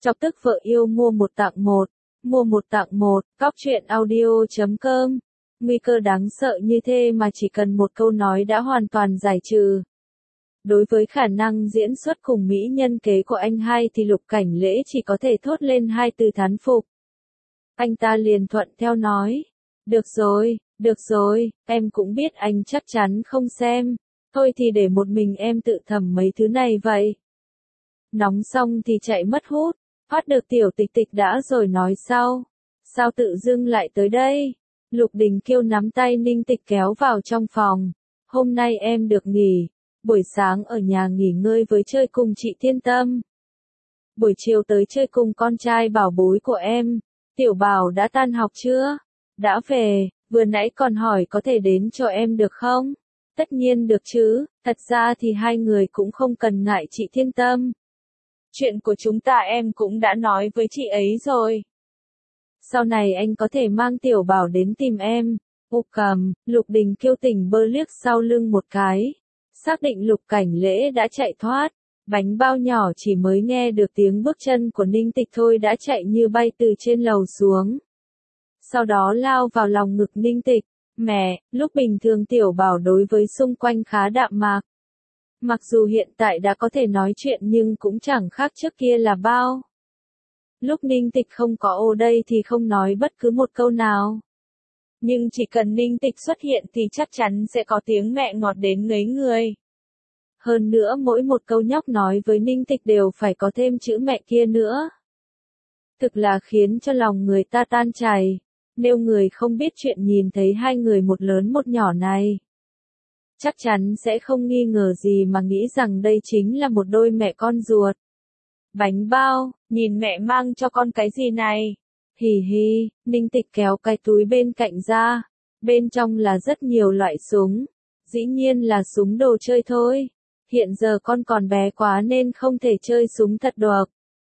Chọc tức vợ yêu mua một tặng một. Mua một tặng một, Cóc truyện audio.com. Nguy cơ đáng sợ như thế mà chỉ cần một câu nói đã hoàn toàn giải trừ. Đối với khả năng diễn xuất cùng mỹ nhân kế của anh hai thì Lục Cảnh Lễ chỉ có thể thốt lên hai từ thán phục. Anh ta liền thuận theo nói. Được rồi, em cũng biết anh chắc chắn không xem. Thôi thì để một mình em tự thẩm mấy thứ này vậy. Nóng xong thì chạy mất hút. Thoát được Tiểu Tịch Tịch đã rồi nói sau. Sao tự dưng lại tới đây? Lục Đình Kiêu nắm tay Ninh Tịch kéo vào trong phòng. Hôm nay em được nghỉ. Buổi sáng ở nhà nghỉ ngơi với chơi cùng chị Thiên Tâm. Buổi chiều tới chơi cùng con trai bảo bối của em. Tiểu Bảo đã tan học chưa? Đã về, vừa nãy còn hỏi có thể đến cho em được không? Tất nhiên được chứ, thật ra thì hai người cũng không cần ngại chị Thiên Tâm. Chuyện của chúng ta em cũng đã nói với chị ấy rồi. Sau này anh có thể mang Tiểu Bảo đến tìm em. Cầm, Lục Đình Kiêu tỉnh bơ liếc sau lưng một cái. Xác định Lục Cảnh Lễ đã chạy thoát. Bánh bao nhỏ chỉ mới nghe được tiếng bước chân của Ninh Tịch thôi đã chạy như bay từ trên lầu xuống. Sau đó lao vào lòng ngực Ninh Tịch. Mẹ, lúc bình thường Tiểu Bảo đối với xung quanh khá đạm mạc. Mặc dù hiện tại đã có thể nói chuyện nhưng cũng chẳng khác trước kia là bao. Lúc Ninh Tịch không có ở đây thì không nói bất cứ một câu nào. Nhưng chỉ cần Ninh Tịch xuất hiện thì chắc chắn sẽ có tiếng mẹ ngọt đến ngấy người. Hơn nữa mỗi một câu nhóc nói với Ninh Tịch đều phải có thêm chữ mẹ kia nữa. Thực là khiến cho lòng người ta tan chảy. Nếu người không biết chuyện nhìn thấy hai người một lớn một nhỏ này, chắc chắn sẽ không nghi ngờ gì mà nghĩ rằng đây chính là một đôi mẹ con ruột. Bánh bao, nhìn mẹ mang cho con cái gì này? Hì hì, Ninh Tịch kéo cái túi bên cạnh ra. Bên trong là rất nhiều loại súng. Dĩ nhiên là súng đồ chơi thôi. Hiện giờ con còn bé quá nên không thể chơi súng thật được.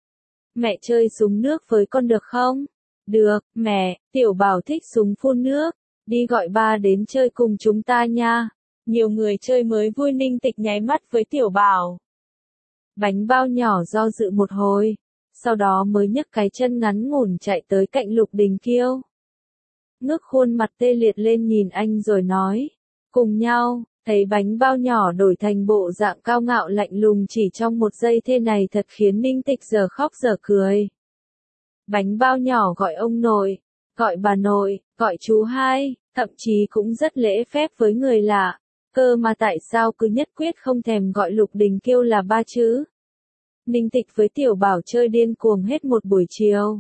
Mẹ chơi súng nước với con được không? Được, mẹ, Tiểu Bảo thích súng phun nước. Đi gọi ba đến chơi cùng chúng ta nha. Nhiều người chơi mới vui. Ninh Tịch nháy mắt với Tiểu Bảo. Bánh bao nhỏ do dự một hồi. Sau đó mới nhấc cái chân ngắn ngủn chạy tới cạnh Lục Đình Kiêu. Ngước khuôn mặt tê liệt lên nhìn anh rồi nói. Cùng nhau, thấy bánh bao nhỏ đổi thành bộ dạng cao ngạo lạnh lùng chỉ trong một giây thế này thật khiến Ninh Tịch giờ khóc giờ cười. Bánh bao nhỏ gọi ông nội, gọi bà nội, gọi chú hai, thậm chí cũng rất lễ phép với người lạ. Cơ mà tại sao cứ nhất quyết không thèm gọi Lục Đình Kiêu là ba chứ? Ninh Tịch với Tiểu Bảo chơi điên cuồng hết một buổi chiều.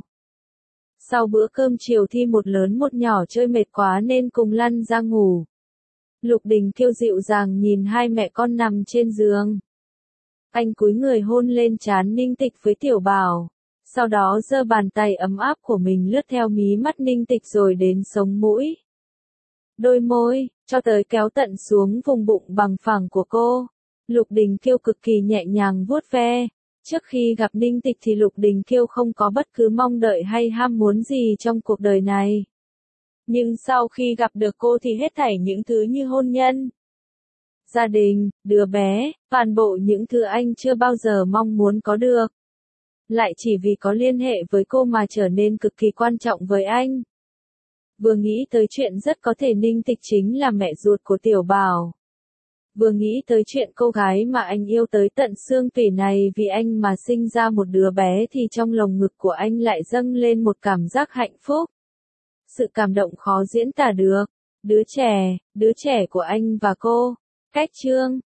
Sau bữa cơm chiều thi một lớn một nhỏ chơi mệt quá nên cùng lăn ra ngủ. Lục Đình Kiêu dịu dàng nhìn hai mẹ con nằm trên giường. Anh cúi người hôn lên trán Ninh Tịch với Tiểu Bảo. Sau đó giơ bàn tay ấm áp của mình lướt theo mí mắt Ninh Tịch rồi đến sống mũi. Đôi môi, cho tới kéo tận xuống vùng bụng bằng phẳng của cô. Lục Đình Kiêu cực kỳ nhẹ nhàng vuốt ve. Trước khi gặp Ninh Tịch thì Lục Đình Kiêu không có bất cứ mong đợi hay ham muốn gì trong cuộc đời này. Nhưng sau khi gặp được cô thì hết thảy những thứ như hôn nhân, gia đình, đứa bé, toàn bộ những thứ anh chưa bao giờ mong muốn có được. Lại chỉ vì có liên hệ với cô mà trở nên cực kỳ quan trọng với anh. Vừa nghĩ tới chuyện rất có thể Ninh Tịch chính là mẹ ruột của Tiểu Bảo. Vừa nghĩ tới chuyện cô gái mà anh yêu tới tận xương tủy này vì anh mà sinh ra một đứa bé thì trong lồng ngực của anh lại dâng lên một cảm giác hạnh phúc. Sự cảm động khó diễn tả được. Đứa trẻ của anh và cô. Cách chương